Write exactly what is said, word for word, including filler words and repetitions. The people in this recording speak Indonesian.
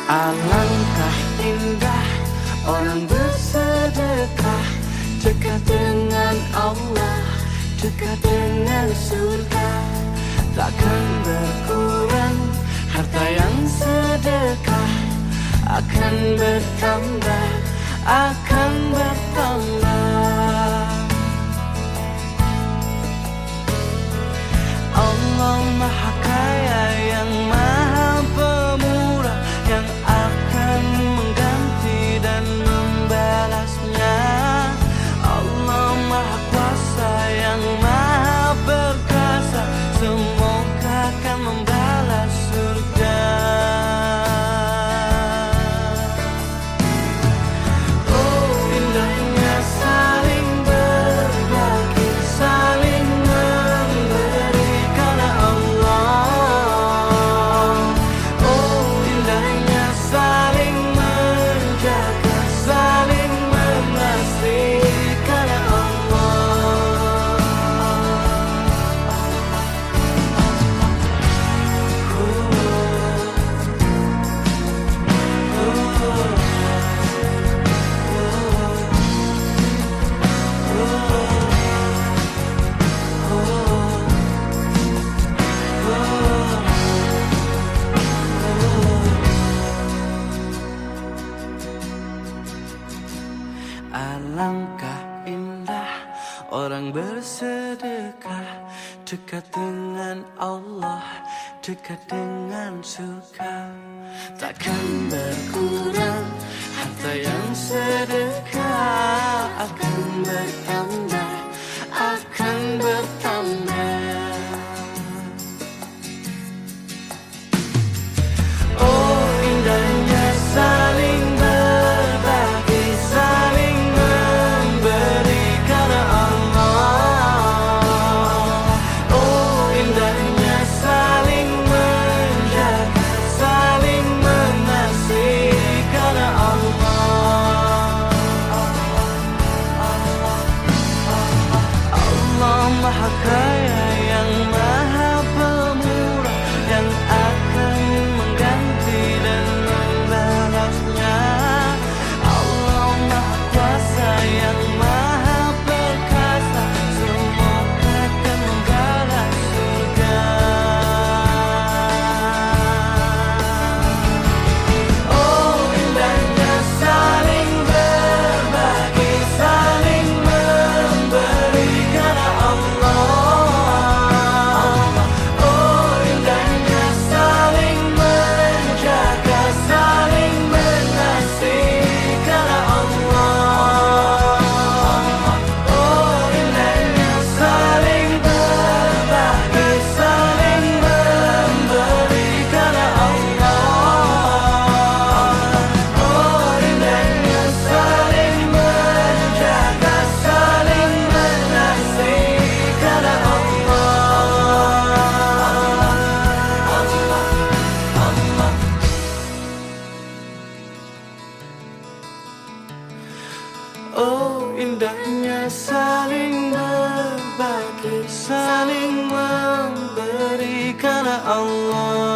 Alangkah indah orang bersedekah, dekat dengan Allah, dekat dengan surga. Takkan berkurang harta yang sedekah, akan bertambah, akan bertambah. Allah Maha Kaya yang Maha Pemurah, yang akan mengganti dan membalasnya. Allah Maha Kuasa yang Maha Perkasa, semoga akan membalas surga. Oh, indahnya saling berbagi, saling memberi karena Allah. Oh, indahnya saling menjaga, saling mengasihi karena Allah. Alangkah indah orang bersedekah, dekat dengan Allah, dekat dengan surga. Takkan berkurang harta yang sedekah, akan bertambah, akan bertambah. Oh, indahnya saling berbagi, saling memberi karena Allah. Oh, indahnya saling menjaga, saling mengasihi karena Allah. Allah Maha Kaya yang Maha Pemurah, yang akan mengganti dan membalasnya. Allah Maha Kuasa yang Maha Perkasa, semoga akan membalas surga. Oh, indahnya saling berbagi, saling memberi karena Allah. Oh, indahnya saling menjaga, saling mengasihi karena Allah. Oh, indahnya saling berbagi, saling memberi karena Allah. Oh, indahnya saling menjaga, saling mengasihi karena Allah. Oh, indahnya saling berbagi, saling memberi karena Allah.